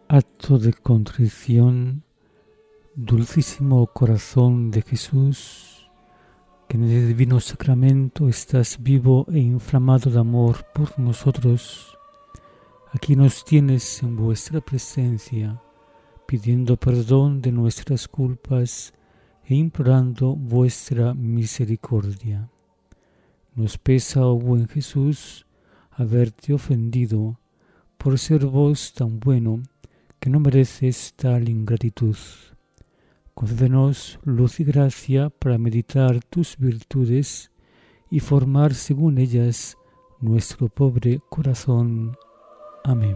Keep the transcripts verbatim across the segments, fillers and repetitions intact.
Acto de contrición, dulcísimo corazón de Jesús, que en el divino sacramento estás vivo e inflamado de amor por nosotros. Aquí nos tienes en vuestra presencia, pidiendo perdón de nuestras culpas e implorando vuestra misericordia. Nos pesa, oh buen Jesús, haberte ofendido, por ser vos tan bueno, que no mereces tal ingratitud. Concédenos luz y gracia para meditar tus virtudes y formar según ellas nuestro pobre corazón. Amén.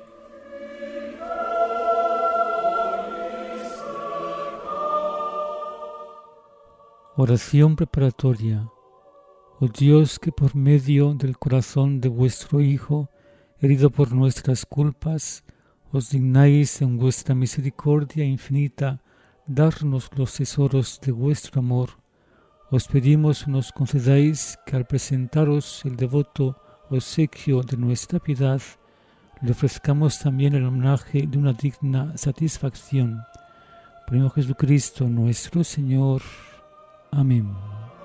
Oración preparatoria. Oh Dios, que por medio del corazón de vuestro Hijo, herido por nuestras culpas, os dignáis en vuestra misericordia infinita darnos los tesoros de vuestro amor, os pedimos nos concedáis que al presentaros el devoto obsequio de nuestra piedad, le ofrezcamos también el homenaje de una digna satisfacción. Por Jesucristo nuestro Señor. Amén.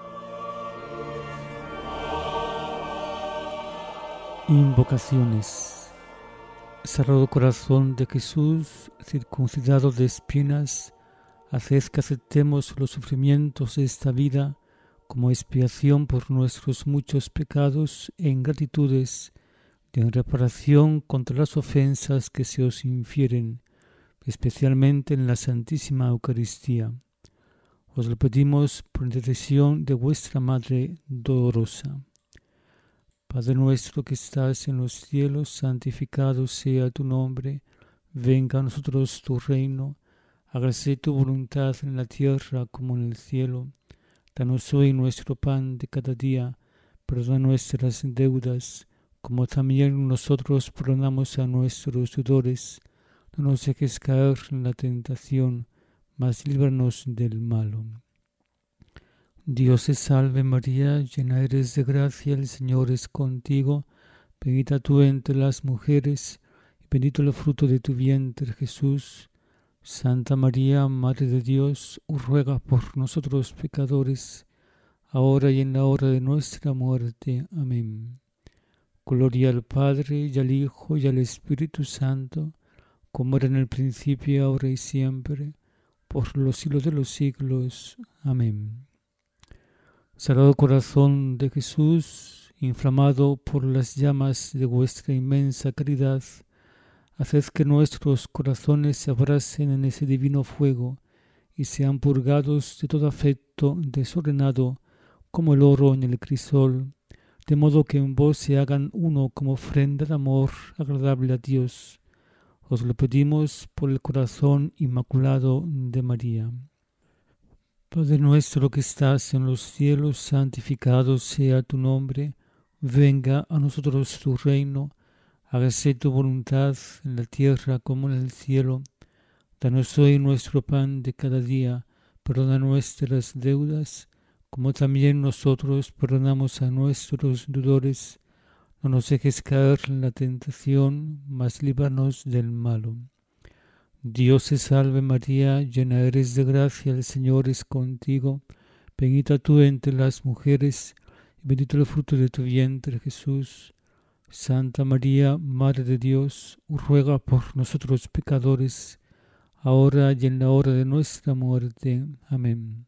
Invocaciones. Sagrado Corazón de Jesús, circuncidado de espinas, haced que aceptemos los sufrimientos de esta vida como expiación por nuestros muchos pecados e ingratitudes, y en reparación contra las ofensas que se os infieren, especialmente en la Santísima Eucaristía. Os lo pedimos por intercesión de vuestra Madre dolorosa. Padre nuestro que estás en los cielos, santificado sea tu nombre. Venga a nosotros tu reino. Hágase tu voluntad en la tierra como en el cielo. Danos hoy nuestro pan de cada día. Perdona nuestras deudas, como también nosotros perdonamos a nuestros deudores. No nos dejes caer en la tentación, mas líbranos del malo. Dios te salve María, llena eres de gracia, el Señor es contigo, bendita tú entre las mujeres, y bendito el fruto de tu vientre Jesús. Santa María, Madre de Dios, ruega por nosotros pecadores, ahora y en la hora de nuestra muerte. Amén. Gloria al Padre, y al Hijo, y al Espíritu Santo, como era en el principio, ahora y siempre, por los siglos de los siglos. Amén. Sagrado Corazón de Jesús, inflamado por las llamas de vuestra inmensa caridad, haced que nuestros corazones se abracen en ese divino fuego y sean purgados de todo afecto desordenado como el oro en el crisol, de modo que en vos se hagan uno como ofrenda de amor agradable a Dios. Os lo pedimos por el corazón inmaculado de María. Padre nuestro que estás en los cielos, santificado sea tu nombre. Venga a nosotros tu reino. Hágase tu voluntad en la tierra como en el cielo. Danos hoy nuestro pan de cada día. Perdona nuestras deudas, como también nosotros perdonamos a nuestros deudores. No nos dejes caer en la tentación, mas líbranos del malo. Dios te salve María, llena eres de gracia, el Señor es contigo, bendita tú entre las mujeres, y bendito el fruto de tu vientre Jesús. Santa María, Madre de Dios, ruega por nosotros pecadores, ahora y en la hora de nuestra muerte. Amén.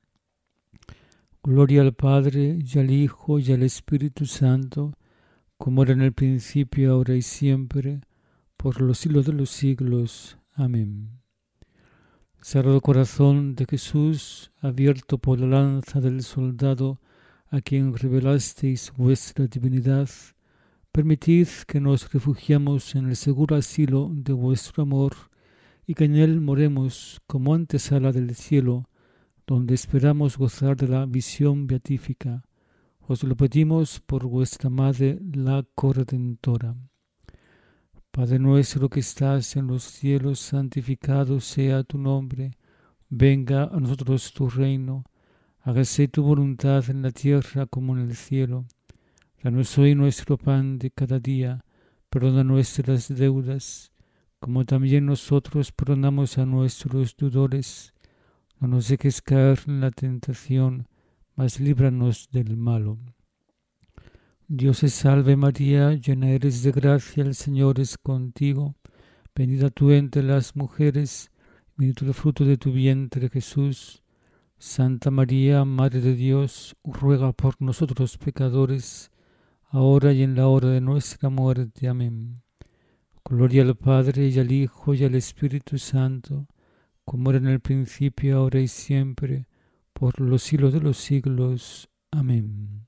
Gloria al Padre, y al Hijo, y al Espíritu Santo, como era en el principio, ahora y siempre, por los siglos de los siglos. Amén. Sagrado Corazón de Jesús, abierto por la lanza del soldado a quien revelasteis vuestra divinidad, permitid que nos refugiemos en el seguro asilo de vuestro amor y que en él moremos como antesala del cielo, donde esperamos gozar de la visión beatífica. Os lo pedimos por vuestra Madre, la Corredentora. Padre nuestro que estás en los cielos, santificado sea tu nombre. Venga a nosotros tu reino. Hágase tu voluntad en la tierra como en el cielo. Danos hoy nuestro pan de cada día. Perdona nuestras deudas, como también nosotros perdonamos a nuestros deudores. No nos dejes caer en la tentación, mas líbranos del malo. Dios te salve María, llena eres de gracia, el Señor es contigo. Bendita tú entre las mujeres, bendito el fruto de tu vientre Jesús. Santa María, Madre de Dios, ruega por nosotros pecadores, ahora y en la hora de nuestra muerte. Amén. Gloria al Padre, y al Hijo, y al Espíritu Santo, como era en el principio, ahora y siempre, por los siglos de los siglos. Amén.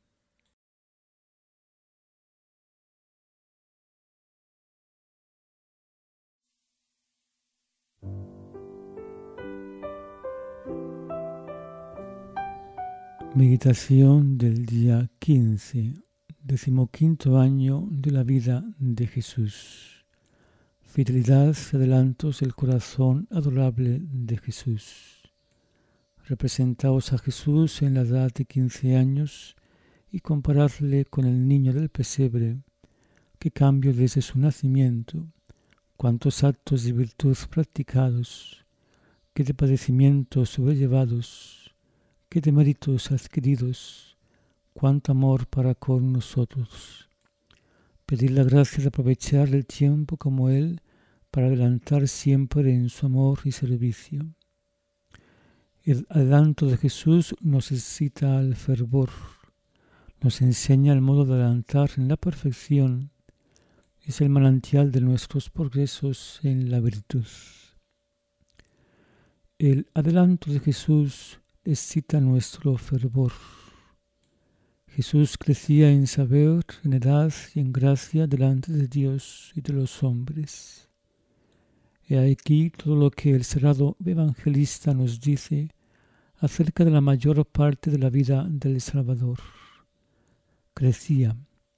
Meditación del día quince, decimoquinto año de la vida de Jesús. Fidelidad y adelantos del corazón adorable de Jesús. Representaos a Jesús en la edad de quince años y comparadle con el niño del pesebre, que cambio desde su nacimiento, cuántos actos de virtud practicados, qué de padecimientos sobrellevados, qué de méritos adquiridos, cuánto amor para con nosotros. Pedir la gracia de aprovechar el tiempo como Él para adelantar siempre en su amor y servicio. El adelanto de Jesús nos excita al fervor, nos enseña el modo de adelantar en la perfección, es el manantial de nuestros progresos en la virtud. El adelanto de Jesús excita nuestro fervor. Jesús crecía en saber, en edad y en gracia delante de Dios y de los hombres. He aquí todo lo que el sagrado evangelista nos dice acerca de la mayor parte de la vida del Salvador. Crecía.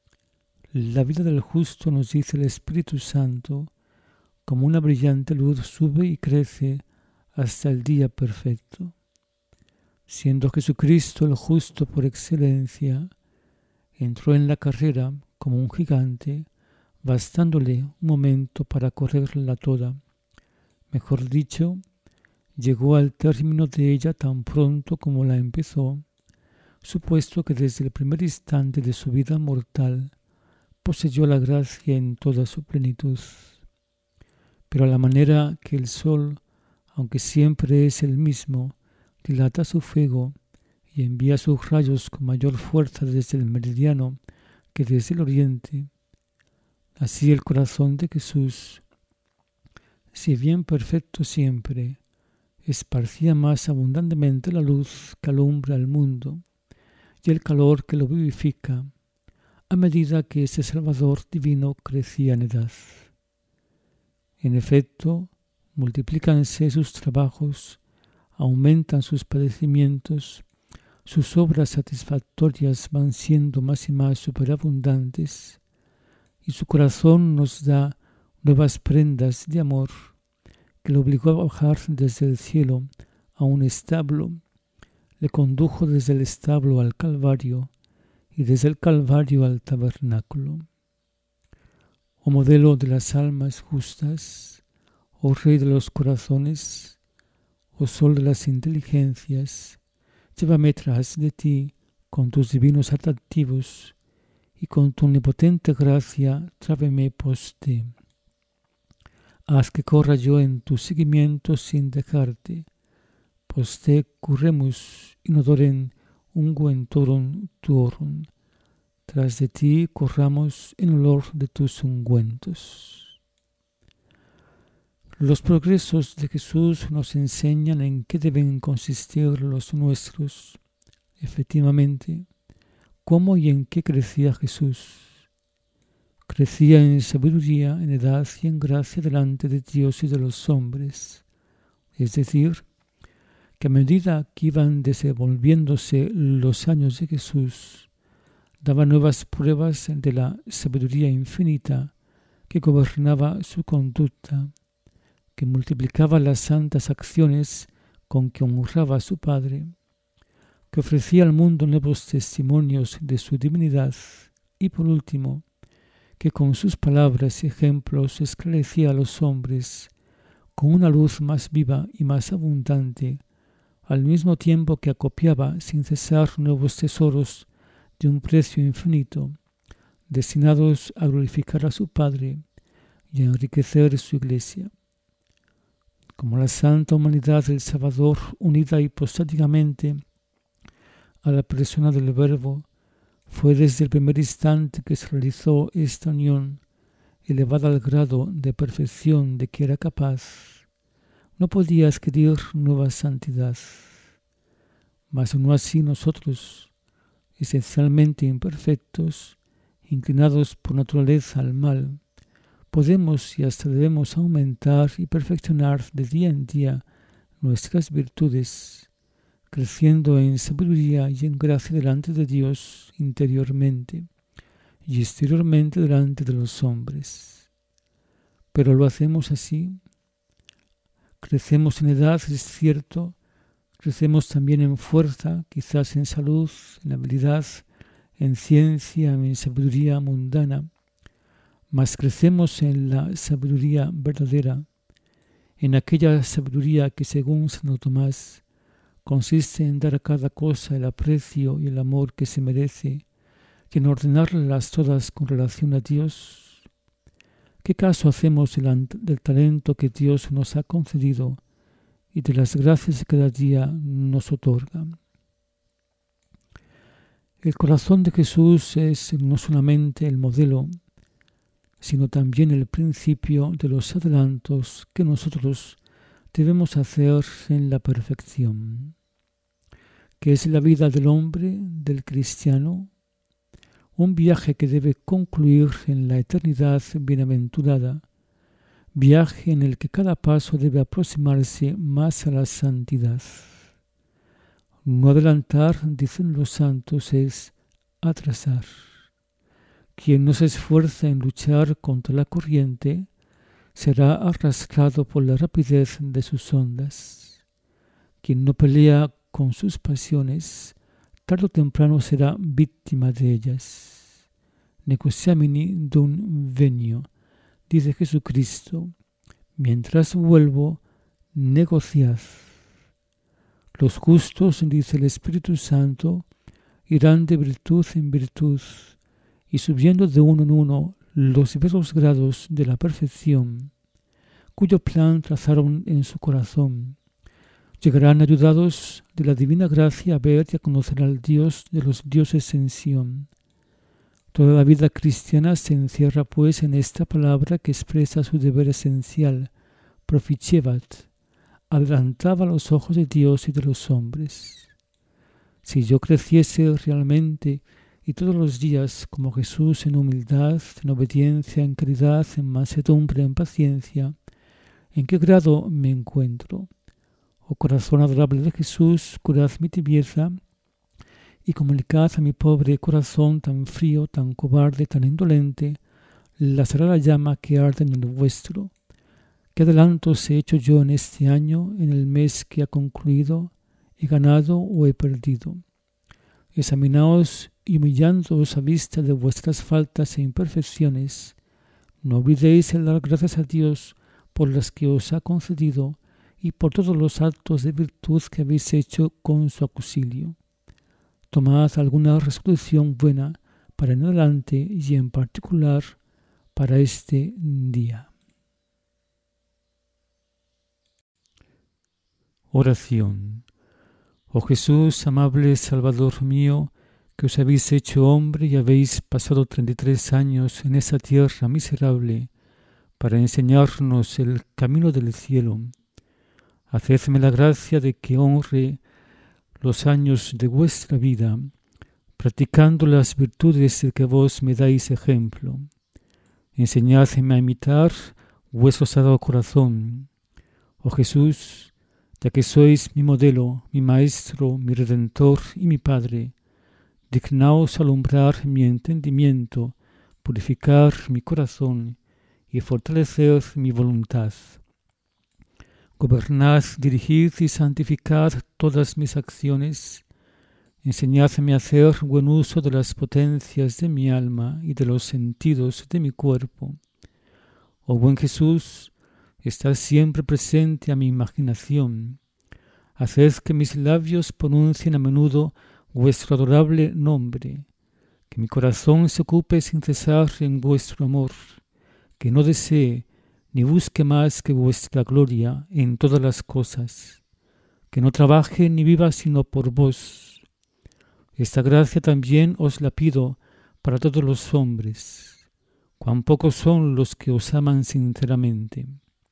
La vida del justo, nos dice el Espíritu Santo, como una brillante luz sube y crece hasta el día perfecto. Siendo Jesucristo el justo por excelencia, entró en la carrera como un gigante, bastándole un momento para correrla toda. Mejor dicho, llegó al término de ella tan pronto como la empezó, supuesto que desde el primer instante de su vida mortal poseyó la gracia en toda su plenitud. Pero a la manera que el sol, aunque siempre es el mismo, dilata su fuego y envía sus rayos con mayor fuerza desde el meridiano que desde el oriente, así el corazón de Jesús, si bien perfecto siempre, esparcía más abundantemente la luz que alumbra el mundo y el calor que lo vivifica, a medida que ese Salvador divino crecía en edad. En efecto, multiplícanse sus trabajos, aumentan sus padecimientos, sus obras satisfactorias van siendo más y más superabundantes, y su corazón nos da nuevas prendas de amor que le obligó a bajar desde el cielo a un establo, le condujo desde el establo al Calvario y desde el Calvario al tabernáculo. Oh modelo de las almas justas, oh Rey de los corazones, oh Sol de las inteligencias, llévame tras de ti con tus divinos atractivos y con tu omnipotente gracia tráeme poste. Haz que corra yo en tu seguimiento sin dejarte, poste curremus inodoren unguentorum tuorum. Tras de ti corramos en olor de tus ungüentos. Los progresos de Jesús nos enseñan en qué deben consistir los nuestros. Efectivamente, cómo y en qué crecía Jesús. Crecía en sabiduría, en edad y en gracia delante de Dios y de los hombres. Es decir, que a medida que iban desenvolviéndose los años de Jesús, daba nuevas pruebas de la sabiduría infinita que gobernaba su conducta, que multiplicaba las santas acciones con que honraba a su Padre, que ofrecía al mundo nuevos testimonios de su divinidad y, por último, que con sus palabras y ejemplos esclarecía a los hombres con una luz más viva y más abundante, al mismo tiempo que acopiaba sin cesar nuevos tesoros de un precio infinito, destinados a glorificar a su Padre y a enriquecer su Iglesia. Como la santa humanidad del Salvador, unida hipostáticamente a la persona del Verbo, fue desde el primer instante que se realizó esta unión, elevada al grado de perfección de que era capaz, no podía adquirir nueva santidad. Mas no así nosotros, esencialmente imperfectos, inclinados por naturaleza al mal, podemos y hasta debemos aumentar y perfeccionar de día en día nuestras virtudes, creciendo en sabiduría y en gracia delante de Dios interiormente y exteriormente delante de los hombres. Pero lo hacemos así. Crecemos en edad, es cierto, crecemos también en fuerza, quizás en salud, en habilidad, en ciencia, en sabiduría mundana, mas crecemos en la sabiduría verdadera, en aquella sabiduría que, según Santo Tomás, consiste en dar a cada cosa el aprecio y el amor que se merece, y en ordenarlas todas con relación a Dios. ¿Qué caso hacemos del, del talento que Dios nos ha concedido y de las gracias que cada día nos otorga? El corazón de Jesús es no solamente el modelo, sino también el principio de los adelantos que nosotros debemos hacer en la perfección, que es la vida del hombre, del cristiano, un viaje que debe concluir en la eternidad bienaventurada, viaje en el que cada paso debe aproximarse más a la santidad. No adelantar, dicen los santos, es atrasar. Quien no se esfuerza en luchar contra la corriente será arrastrado por la rapidez de sus ondas. Quien no pelea con sus pasiones, tarde o temprano será víctima de ellas. Nequasamini dum venio, dice Jesucristo, mientras vuelvo, negociad. Los justos, dice el Espíritu Santo, irán de virtud en virtud, y subiendo de uno en uno los diversos grados de la perfección, cuyo plan trazaron en su corazón, llegarán ayudados de la divina gracia a ver y a conocer al Dios de los dioses en Sion. Toda la vida cristiana se encierra pues en esta palabra que expresa su deber esencial, proficebat, adelantaba los ojos de Dios y de los hombres. Si yo creciese realmente y todos los días como Jesús en humildad, en obediencia, en caridad, en mansedumbre, en paciencia, ¿en qué grado me encuentro? Oh corazón adorable de Jesús, curad mi tibieza y comunicad a mi pobre corazón tan frío, tan cobarde, tan indolente, la sagrada llama que arde en el vuestro. ¿Qué adelantos he hecho yo en este año, en el mes que ha concluido? ¿He ganado o he perdido? Examinaos y humillándoos a vista de vuestras faltas e imperfecciones, no olvidéis el dar gracias a Dios por las que os ha concedido y por todos los actos de virtud que habéis hecho con su auxilio. Tomad alguna resolución buena para en adelante y en particular para este día. Oración. Oh Jesús, amable Salvador mío, que os habéis hecho hombre y habéis pasado treinta y tres años en esa tierra miserable para enseñarnos el camino del cielo, hacedme la gracia de que honre los años de vuestra vida, practicando las virtudes de que vos me dais ejemplo. Enseñadme a imitar vuestro sagrado corazón. Oh Jesús, ya que sois mi modelo, mi maestro, mi redentor y mi Padre, dignaos alumbrar mi entendimiento, purificar mi corazón y fortalecer mi voluntad. Gobernad, dirigid y santificad todas mis acciones, Enseñadme a hacer buen uso de las potencias de mi alma y de los sentidos de mi cuerpo. Oh buen Jesús, estás siempre presente a mi imaginación. Haced que mis labios pronuncien a menudo vuestro adorable nombre, que mi corazón se ocupe sin cesar en vuestro amor, que no desee ni busque más que vuestra gloria en todas las cosas, que no trabaje ni viva sino por vos. Esta gracia también os la pido para todos los hombres. Cuán pocos son los que os aman sinceramente.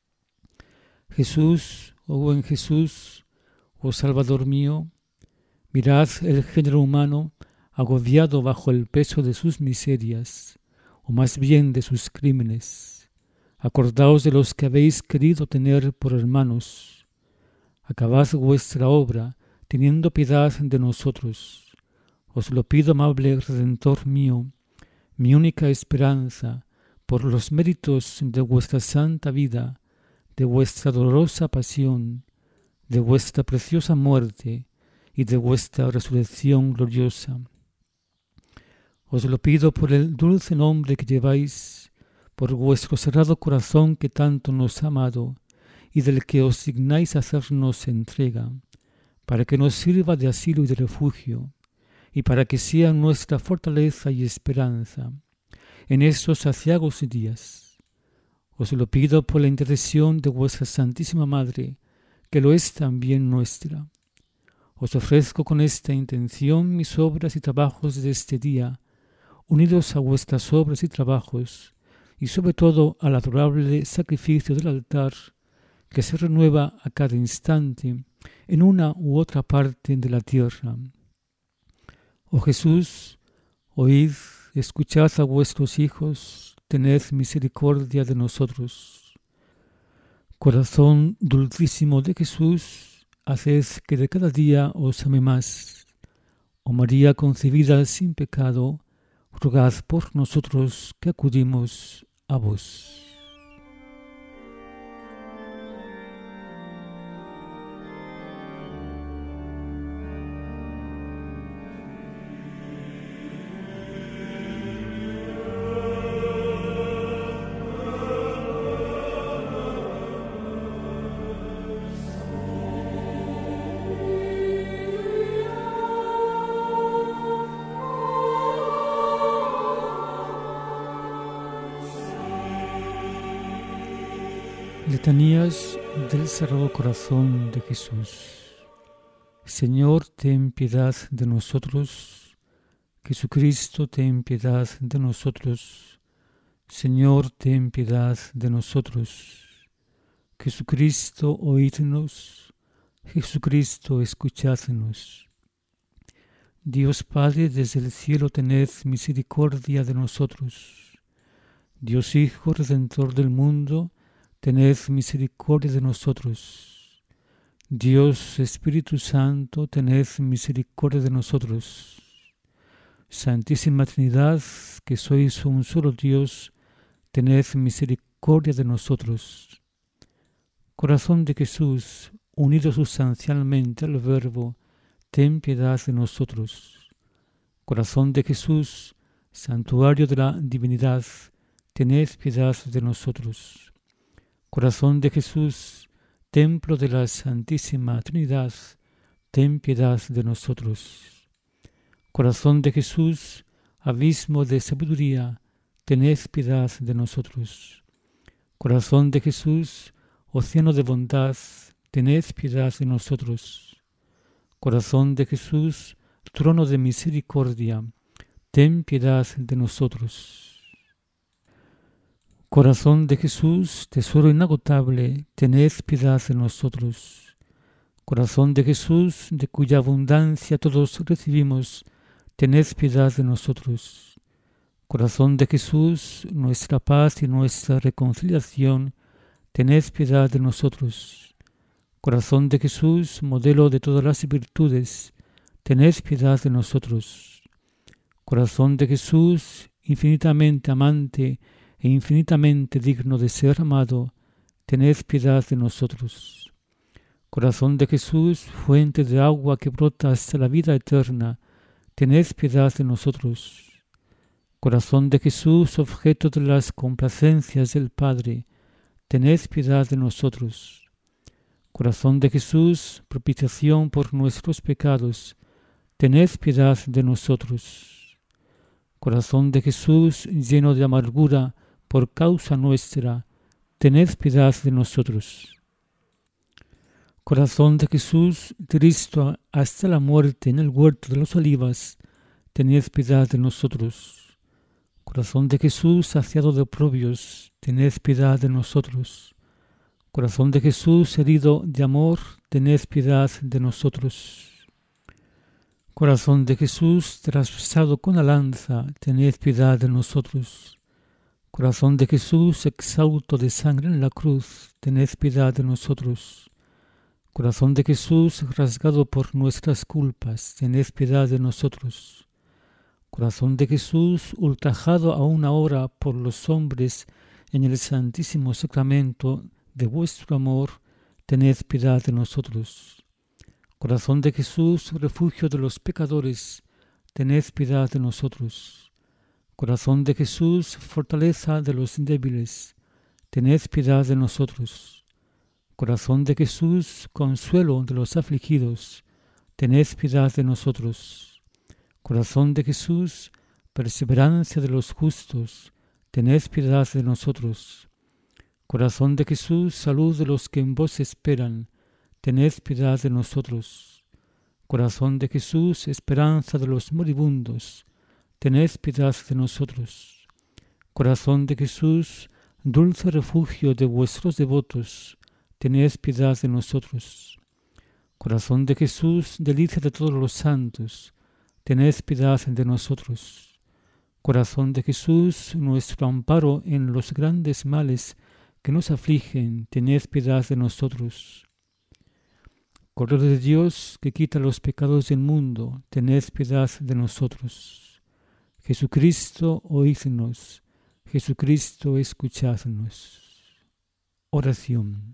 Jesús, oh buen Jesús, oh Salvador mío, mirad el género humano agobiado bajo el peso de sus miserias, o más bien de sus crímenes. Acordaos de los que habéis querido tener por hermanos. Acabad vuestra obra, teniendo piedad de nosotros. Os lo pido, amable Redentor mío, mi única esperanza, por los méritos de vuestra santa vida, de vuestra dolorosa pasión, de vuestra preciosa muerte y de vuestra resurrección gloriosa. Os lo pido por el dulce nombre que lleváis, por vuestro cerrado corazón que tanto nos ha amado y del que os dignáis hacernos entrega, para que nos sirva de asilo y de refugio, y para que sea nuestra fortaleza y esperanza en estos aciagos días. Os lo pido por la intercesión de vuestra Santísima Madre, que lo es también nuestra. Os ofrezco con esta intención mis obras y trabajos de este día, unidos a vuestras obras y trabajos, y sobre todo al adorable sacrificio del altar, que se renueva a cada instante en una u otra parte de la tierra. Oh Jesús, oíd, escuchad a vuestros hijos, tened misericordia de nosotros. Corazón dulcísimo de Jesús, haced que de cada día os ame más. Oh María concebida sin pecado, rogad por nosotros que acudimos a vos. Letanías del Sagrado Corazón de Jesús. Señor, ten piedad de nosotros. Jesucristo, ten piedad de nosotros. Señor, ten piedad de nosotros. Jesucristo, oídnos. Jesucristo, escuchadnos. Dios Padre, desde el cielo tened misericordia de nosotros. Dios Hijo, Redentor del mundo, tened misericordia de nosotros. Dios Espíritu Santo, tened misericordia de nosotros. Santísima Trinidad, que sois un solo Dios, tened misericordia de nosotros. Corazón de Jesús, unido sustancialmente al Verbo, ten piedad de nosotros. Corazón de Jesús, santuario de la divinidad, tened piedad de nosotros. Corazón de Jesús, templo de la Santísima Trinidad, ten piedad de nosotros. Corazón de Jesús, abismo de sabiduría, tened piedad de nosotros. Corazón de Jesús, océano de bondad, tened piedad de nosotros. Corazón de Jesús, trono de misericordia, ten piedad de nosotros. Corazón de Jesús, tesoro inagotable, tened piedad de nosotros. Corazón de Jesús, de cuya abundancia todos recibimos, tened piedad de nosotros. Corazón de Jesús, nuestra paz y nuestra reconciliación, tened piedad de nosotros. Corazón de Jesús, modelo de todas las virtudes, tened piedad de nosotros. Corazón de Jesús, infinitamente amante e infinitamente digno de ser amado, tened piedad de nosotros. Corazón de Jesús, fuente de agua que brota hasta la vida eterna, tened piedad de nosotros. Corazón de Jesús, objeto de las complacencias del Padre, tened piedad de nosotros. Corazón de Jesús, propiciación por nuestros pecados, tened piedad de nosotros. Corazón de Jesús, lleno de amargura por causa nuestra, tened piedad de nosotros. Corazón de Jesús, triste hasta la muerte en el huerto de los olivas, tened piedad de nosotros. Corazón de Jesús, saciado de oprobios, tened piedad de nosotros. Corazón de Jesús, herido de amor, tened piedad de nosotros. Corazón de Jesús, traspasado con la lanza, tened piedad de nosotros. Corazón de Jesús, exhausto de sangre en la cruz, tened piedad de nosotros. Corazón de Jesús, rasgado por nuestras culpas, tened piedad de nosotros. Corazón de Jesús, ultrajado aún ahora por los hombres en el santísimo sacramento de vuestro amor, tened piedad de nosotros. Corazón de Jesús, refugio de los pecadores, tened piedad de nosotros. Corazón de Jesús, fortaleza de los débiles, tened piedad de nosotros. Corazón de Jesús, consuelo de los afligidos, tened piedad de nosotros. Corazón de Jesús, perseverancia de los justos, tened piedad de nosotros. Corazón de Jesús, salud de los que en vos esperan, tened piedad de nosotros. Corazón de Jesús, esperanza de los moribundos, tened piedad de nosotros. Corazón de Jesús, dulce refugio de vuestros devotos, tened piedad de nosotros. Corazón de Jesús, delicia de todos los santos, tened piedad de nosotros. Corazón de Jesús, nuestro amparo en los grandes males que nos afligen, tened piedad de nosotros. Cordero de Dios, que quita los pecados del mundo, tened piedad de nosotros. Jesucristo, oídnos. Jesucristo, escuchadnos. Oración.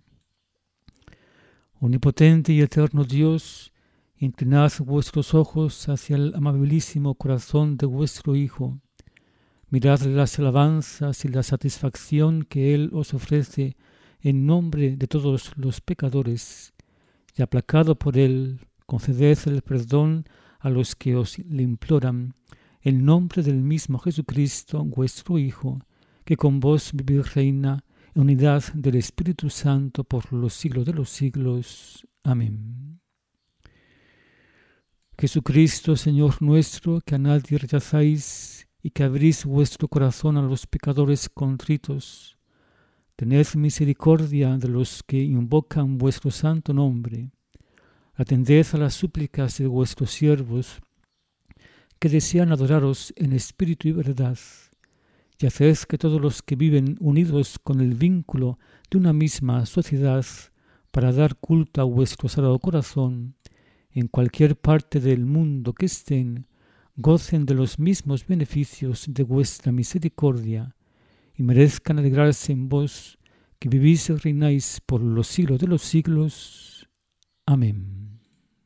Omnipotente y eterno Dios, inclinad vuestros ojos hacia el amabilísimo corazón de vuestro Hijo. Mirad las alabanzas y la satisfacción que Él os ofrece en nombre de todos los pecadores, y aplacado por Él, conceded el perdón a los que os le imploran, en nombre del mismo Jesucristo, vuestro Hijo, que con vos vive y reina en unidad del Espíritu Santo por los siglos de los siglos. Amén. Jesucristo, Señor nuestro, que a nadie rechazáis y que abrís vuestro corazón a los pecadores contritos, tened misericordia de los que invocan vuestro santo nombre. Atended a las súplicas de vuestros siervos, que desean adoraros en espíritu y verdad, y haced que todos los que viven unidos con el vínculo de una misma sociedad para dar culto a vuestro sagrado corazón, en cualquier parte del mundo que estén, gocen de los mismos beneficios de vuestra misericordia y merezcan alegrarse en vos, que vivís y reináis por los siglos de los siglos. Amén.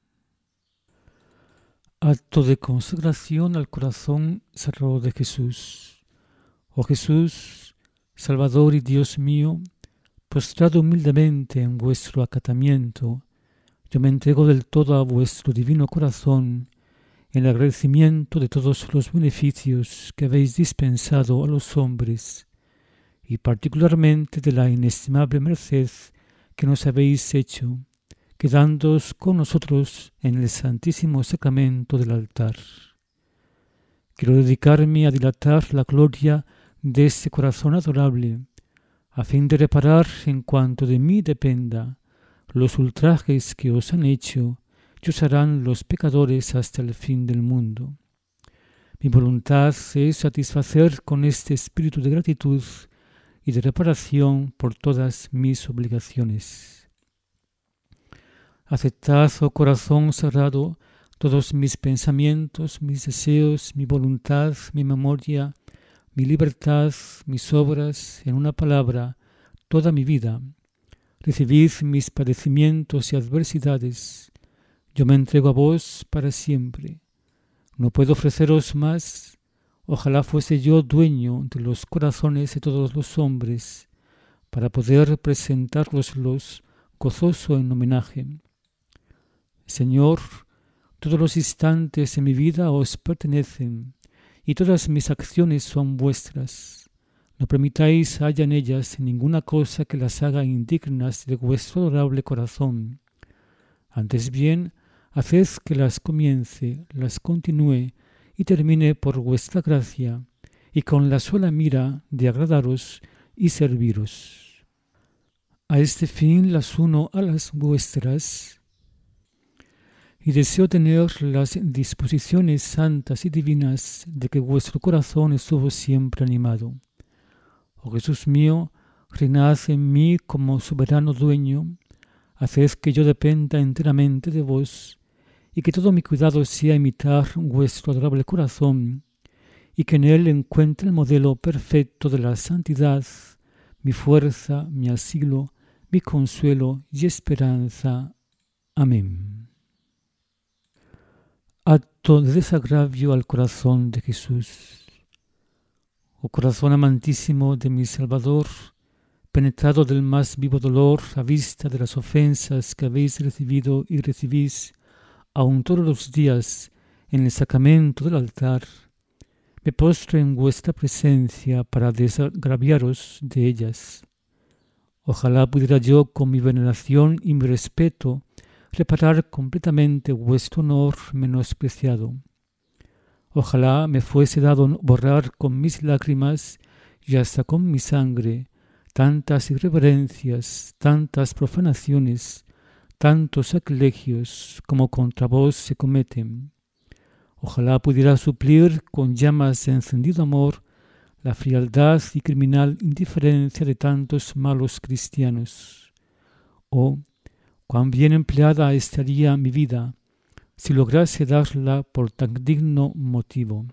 Acto de consagración al corazón sagrado de Jesús. Oh Jesús, Salvador y Dios mío, postrado humildemente en vuestro acatamiento, yo me entrego del todo a vuestro divino corazón, en agradecimiento de todos los beneficios que habéis dispensado a los hombres, y particularmente de la inestimable merced que nos habéis hecho, quedándoos con nosotros en el santísimo sacramento del altar. Quiero dedicarme a dilatar la gloria de este corazón adorable, a fin de reparar en cuanto de mí dependa los ultrajes que os han hecho y os harán los pecadores hasta el fin del mundo. Mi voluntad es satisfacer con este espíritu de gratitud y de reparación por todas mis obligaciones. Aceptad, oh corazón sagrado, todos mis pensamientos, mis deseos, mi voluntad, mi memoria, mi libertad, mis obras, en una palabra, toda mi vida. Recibid mis padecimientos y adversidades. Yo me entrego a vos para siempre. No puedo ofreceros más. Ojalá fuese yo dueño de los corazones de todos los hombres, para poder presentároslos gozoso en homenaje. Señor, todos los instantes de mi vida os pertenecen, y todas mis acciones son vuestras. No permitáis haya en ellas ninguna cosa que las haga indignas de vuestro adorable corazón. Antes bien, haced que las comience, las continúe y termine por vuestra gracia, y con la sola mira de agradaros y serviros. A este fin las uno a las vuestras, y deseo tener las disposiciones santas y divinas de que vuestro corazón estuvo siempre animado. Oh Jesús mío, reinad en mí como soberano dueño, haced que yo dependa enteramente de vos, y que todo mi cuidado sea imitar vuestro adorable corazón, y que en él encuentre el modelo perfecto de la santidad, mi fuerza, mi asilo, mi consuelo y esperanza. Amén. Acto de desagravio al corazón de Jesús. Oh corazón amantísimo de mi Salvador, penetrado del más vivo dolor a vista de las ofensas que habéis recibido y recibís aun todos los días en el sacramento del altar, me postro en vuestra presencia para desagraviaros de ellas. Ojalá pudiera yo con mi veneración y mi respeto reparar completamente vuestro honor menospreciado. Ojalá me fuese dado borrar con mis lágrimas y hasta con mi sangre tantas irreverencias, tantas profanaciones, tantos sacrilegios como contra vos se cometen. Ojalá pudiera suplir con llamas de encendido amor la frialdad y criminal indiferencia de tantos malos cristianos. Oh, cuán bien empleada estaría mi vida si lograse darla por tan digno motivo.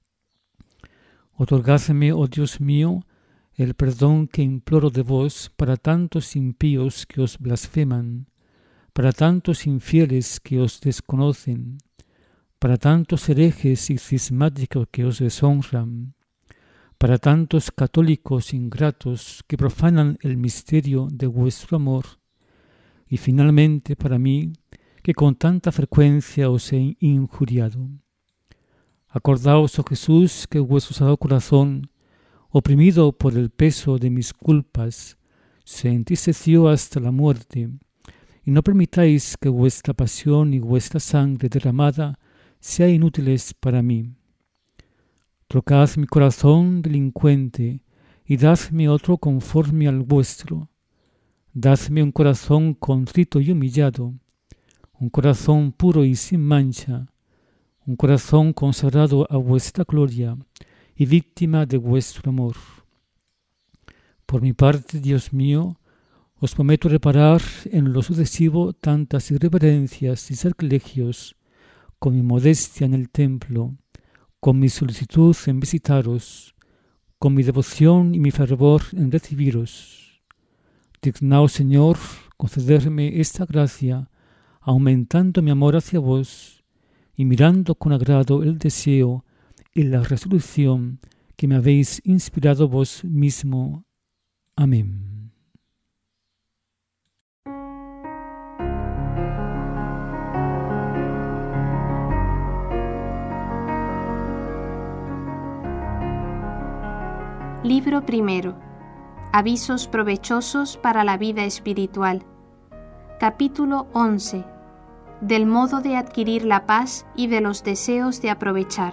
Otorgadme, oh Dios mío, el perdón que imploro de vos para tantos impíos que os blasfeman, para tantos infieles que os desconocen, para tantos herejes y cismáticos que os deshonran, para tantos católicos ingratos que profanan el misterio de vuestro amor, y finalmente para mí, que con tanta frecuencia os he injuriado. Acordaos, oh Jesús, que vuestro sagrado corazón, oprimido por el peso de mis culpas, se entristeció hasta la muerte, y no permitáis que vuestra pasión y vuestra sangre derramada sean inútiles para mí. Trocad mi corazón delincuente y dadme otro conforme al vuestro. Dadme un corazón contrito y humillado, un corazón puro y sin mancha, un corazón consagrado a vuestra gloria y víctima de vuestro amor. Por mi parte, Dios mío, os prometo reparar en lo sucesivo tantas irreverencias y sacrilegios con mi modestia en el templo, con mi solicitud en visitaros, con mi devoción y mi fervor en recibiros. Dignaos, Señor, concederme esta gracia, aumentando mi amor hacia vos y mirando con agrado el deseo y la resolución que me habéis inspirado vos mismo. Amén. Libro primero. Avisos provechosos para la vida espiritual. Capítulo once. Del modo de adquirir la paz y de los deseos de aprovechar.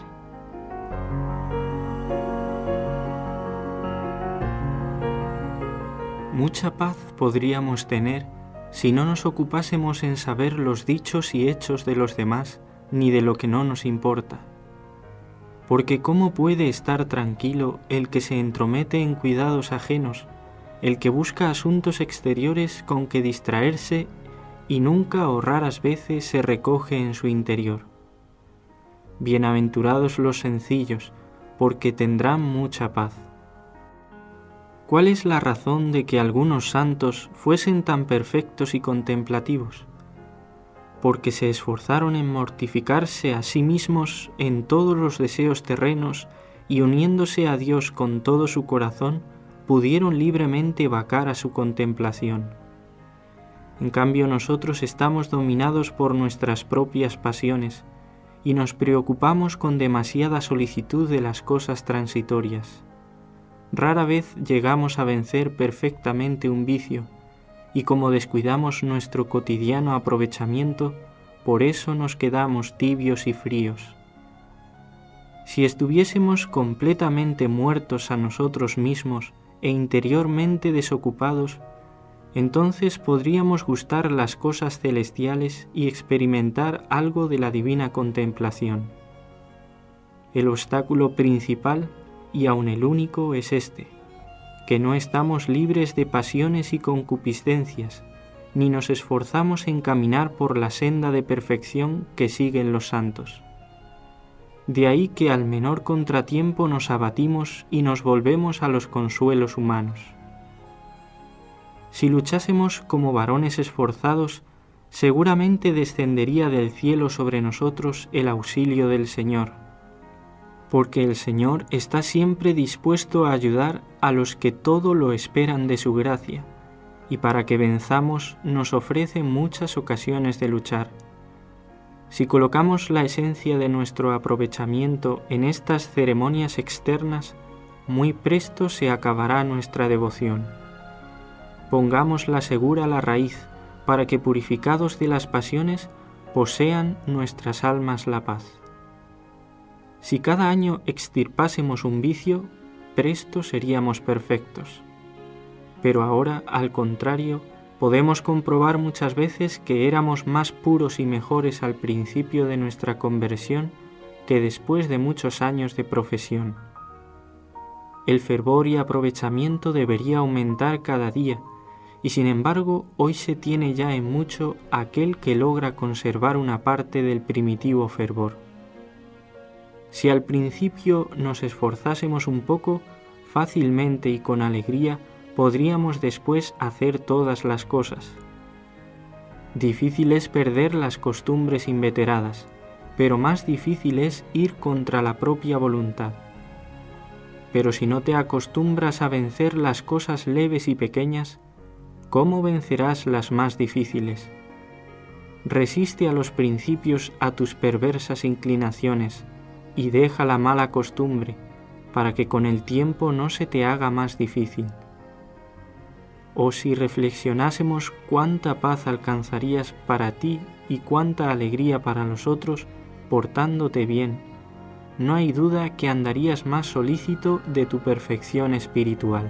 Mucha paz podríamos tener si no nos ocupásemos en saber los dichos y hechos de los demás, ni de lo que no nos importa. Porque ¿cómo puede estar tranquilo el que se entromete en cuidados ajenos, el que busca asuntos exteriores con que distraerse y nunca o raras veces se recoge en su interior? Bienaventurados los sencillos, porque tendrán mucha paz. ¿Cuál es la razón de que algunos santos fuesen tan perfectos y contemplativos? porque se esforzaron en mortificarse a sí mismos en todos los deseos terrenos y uniéndose a Dios con todo su corazón, pudieron libremente vacar a su contemplación. En cambio, nosotros estamos dominados por nuestras propias pasiones y nos preocupamos con demasiada solicitud de las cosas transitorias. Rara vez llegamos a vencer perfectamente un vicio, y como descuidamos nuestro cotidiano aprovechamiento, por eso nos quedamos tibios y fríos. Si estuviésemos completamente muertos a nosotros mismos e interiormente desocupados, entonces podríamos gustar las cosas celestiales y experimentar algo de la divina contemplación. El obstáculo principal, y aun el único, es este: que no estamos libres de pasiones y concupiscencias, ni nos esforzamos en caminar por la senda de perfección que siguen los santos. De ahí que al menor contratiempo nos abatimos y nos volvemos a los consuelos humanos. Si luchásemos como varones esforzados, seguramente descendería del cielo sobre nosotros el auxilio del Señor, porque el Señor está siempre dispuesto a ayudar a los que todo lo esperan de su gracia, y para que venzamos nos ofrece muchas ocasiones de luchar. Si colocamos la esencia de nuestro aprovechamiento en estas ceremonias externas, muy presto se acabará nuestra devoción. Pongámosla segura la raíz, para que purificados de las pasiones, posean nuestras almas la paz. Si cada año extirpásemos un vicio, presto seríamos perfectos. Pero ahora, al contrario, podemos comprobar muchas veces que éramos más puros y mejores al principio de nuestra conversión que después de muchos años de profesión. El fervor y aprovechamiento debería aumentar cada día, y sin embargo hoy se tiene ya en mucho aquel que logra conservar una parte del primitivo fervor. Si al principio nos esforzásemos un poco, fácilmente y con alegría podríamos después hacer todas las cosas. Difícil es perder las costumbres inveteradas, pero más difícil es ir contra la propia voluntad. Pero si no te acostumbras a vencer las cosas leves y pequeñas, ¿cómo vencerás las más difíciles? Resiste a los principios a tus perversas inclinaciones y deja la mala costumbre, para que con el tiempo no se te haga más difícil. O si reflexionásemos cuánta paz alcanzarías para ti y cuánta alegría para los otros portándote bien, no hay duda que andarías más solícito de tu perfección espiritual.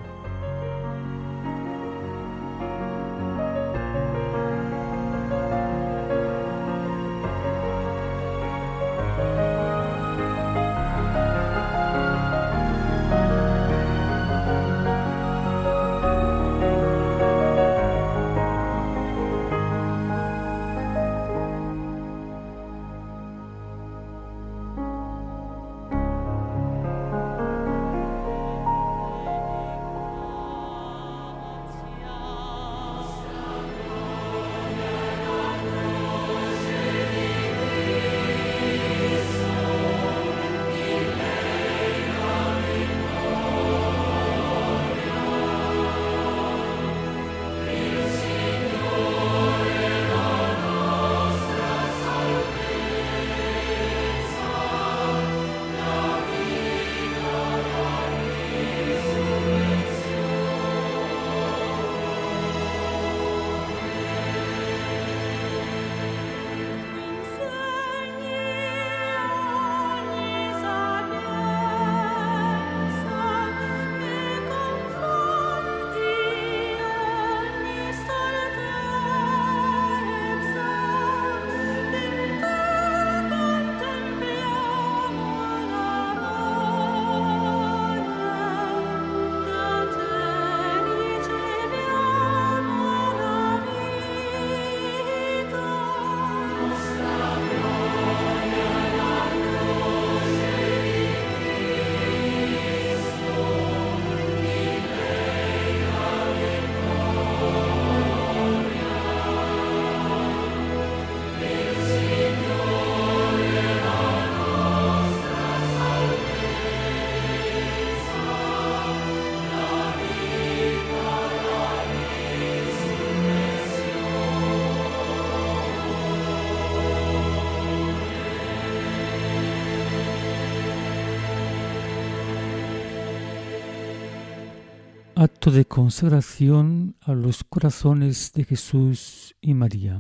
Acto de consagración a los corazones de Jesús y María.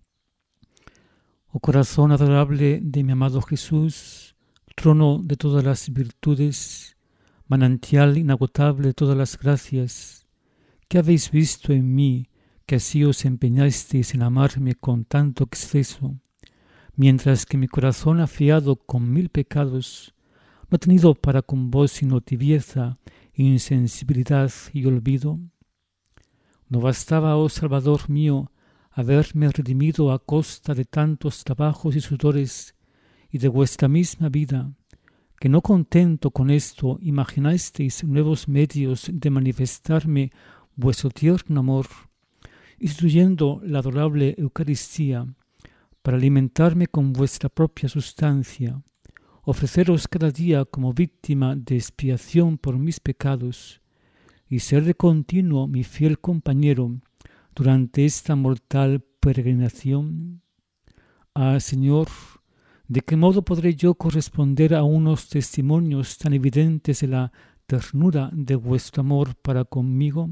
Oh corazón adorable de mi amado Jesús, trono de todas las virtudes, manantial inagotable de todas las gracias, ¿qué habéis visto en mí que así os empeñasteis en amarme con tanto exceso, mientras que mi corazón afiado con mil pecados no ha tenido para con vos sino tibieza, insensibilidad y olvido? ¿No bastaba, oh Salvador mío, haberme redimido a costa de tantos trabajos y sudores y de vuestra misma vida, que no contento con esto imaginasteis nuevos medios de manifestarme vuestro tierno amor, instituyendo la adorable Eucaristía para alimentarme con vuestra propia sustancia, ofreceros cada día como víctima de expiación por mis pecados y ser de continuo mi fiel compañero durante esta mortal peregrinación? Ah, Señor, ¿de qué modo podré yo corresponder a unos testimonios tan evidentes de la ternura de vuestro amor para conmigo?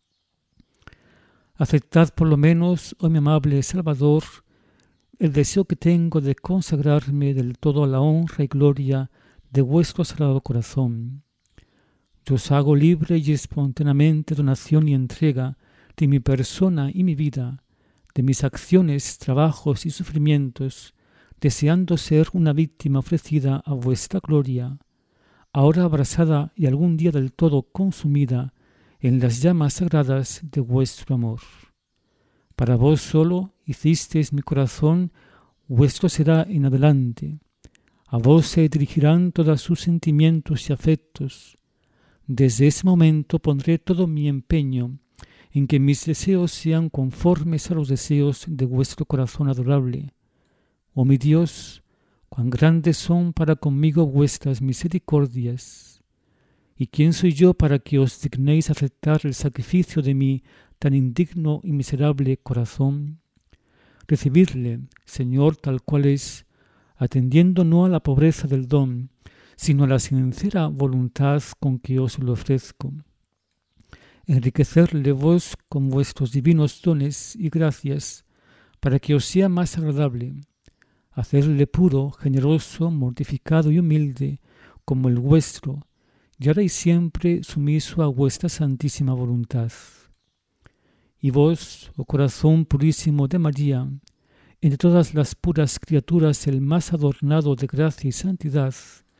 Aceptad por lo menos, oh mi amable Salvador, el deseo que tengo de consagrarme del todo a la honra y gloria de vuestro sagrado corazón. Yo os hago libre y espontáneamente donación y entrega de mi persona y mi vida, de mis acciones, trabajos y sufrimientos, deseando ser una víctima ofrecida a vuestra gloria, ahora abrasada y algún día del todo consumida en las llamas sagradas de vuestro amor. Para vos solo hicisteis mi corazón, vuestro será en adelante. A vos se dirigirán todos sus sentimientos y afectos. Desde ese momento pondré todo mi empeño en que mis deseos sean conformes a los deseos de vuestro corazón adorable. Oh mi Dios, cuán grandes son para conmigo vuestras misericordias. ¿Y quién soy yo para que os dignéis aceptar el sacrificio de mi tan indigno y miserable corazón? Recibidle, Señor, tal cual es, atendiendo no a la pobreza del don, sino a la sincera voluntad con que os lo ofrezco. Enriquecerle vos con vuestros divinos dones y gracias, para que os sea más agradable. Hacerle puro, generoso, mortificado y humilde, como el vuestro, y ahora y siempre sumiso a vuestra santísima voluntad. Y vos, oh corazón purísimo de María, entre todas las puras criaturas el más adornado de gracia y santidad,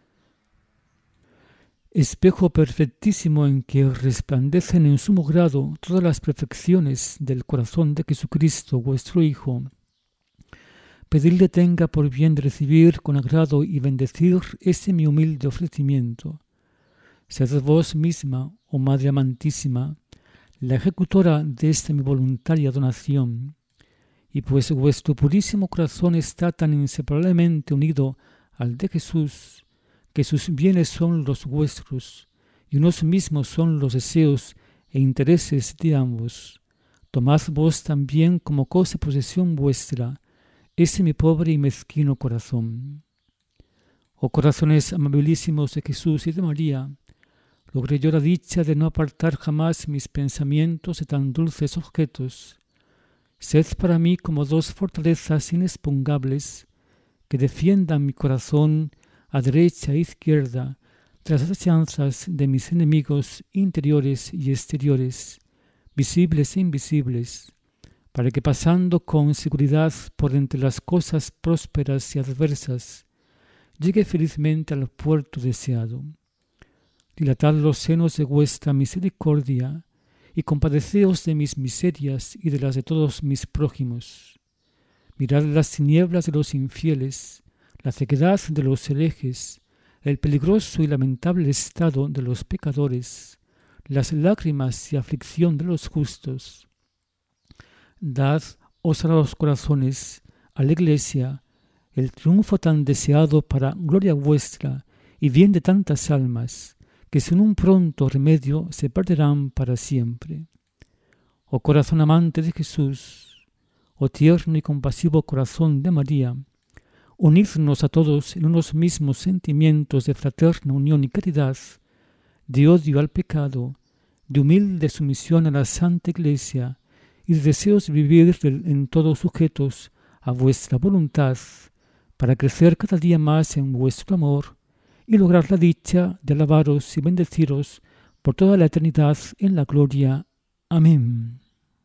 espejo perfectísimo en que resplandecen en sumo grado todas las perfecciones del corazón de Jesucristo, vuestro Hijo, pedidle tenga por bien de recibir con agrado y bendecir ese mi humilde ofrecimiento. Sed vos misma, oh Madre amantísima, la ejecutora de esta mi voluntaria donación, y pues vuestro purísimo corazón está tan inseparablemente unido al de Jesús, que sus bienes son los vuestros, y unos mismos son los deseos e intereses de ambos, tomad vos también como cosa y posesión vuestra ese mi pobre y mezquino corazón. Oh corazones amabilísimos de Jesús y de María, logré yo la dicha de no apartar jamás mis pensamientos de tan dulces objetos. Sed para mí como dos fortalezas inexpugnables que defiendan mi corazón a derecha e izquierda tras las acechanzas de mis enemigos interiores y exteriores, visibles e invisibles, para que pasando con seguridad por entre las cosas prósperas y adversas, llegue felizmente al puerto deseado. Dilatad los senos de vuestra misericordia y compadeceos de mis miserias y de las de todos mis prójimos. Mirad las tinieblas de los infieles, la ceguedad de los herejes, el peligroso y lamentable estado de los pecadores, las lágrimas y aflicción de los justos. Dad, oh sagrados corazones, a la Iglesia el triunfo tan deseado para gloria vuestra y bien de tantas almas, que sin un pronto remedio se perderán para siempre. Oh corazón amante de Jesús, oh tierno y compasivo corazón de María, unidnos a todos en unos mismos sentimientos de fraterna unión y caridad, de odio al pecado, de humilde sumisión a la Santa Iglesia y de deseos de vivir en todos sujetos a vuestra voluntad, para crecer cada día más en vuestro amor y lograr la dicha de alabaros y bendeciros por toda la eternidad en la gloria. Amén.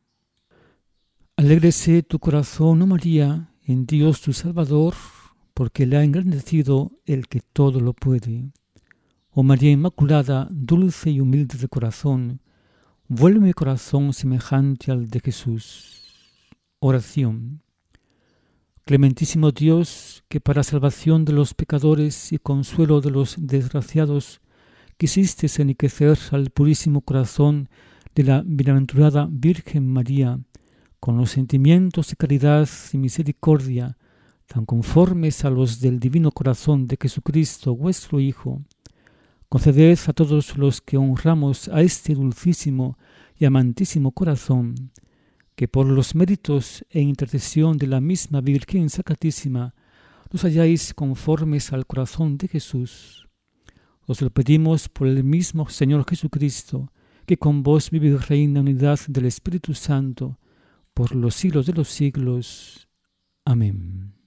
Alégrese tu corazón, oh María, en Dios tu Salvador, porque le ha engrandecido el que todo lo puede. Oh María Inmaculada, dulce y humilde de corazón, vuelve mi corazón semejante al de Jesús. Oración. Clementísimo Dios, que para salvación de los pecadores y consuelo de los desgraciados, quisiste enriquecer al purísimo corazón de la bienaventurada Virgen María, con los sentimientos de caridad y misericordia, tan conformes a los del divino corazón de Jesucristo, vuestro Hijo, conceded a todos los que honramos a este dulcísimo y amantísimo corazón, que por los méritos e intercesión de la misma Virgen Sacratísima nos halláis conformes al corazón de Jesús. Os lo pedimos por el mismo Señor Jesucristo, que con vos vive y reina en unidad del Espíritu Santo, por los siglos de los siglos. Amén.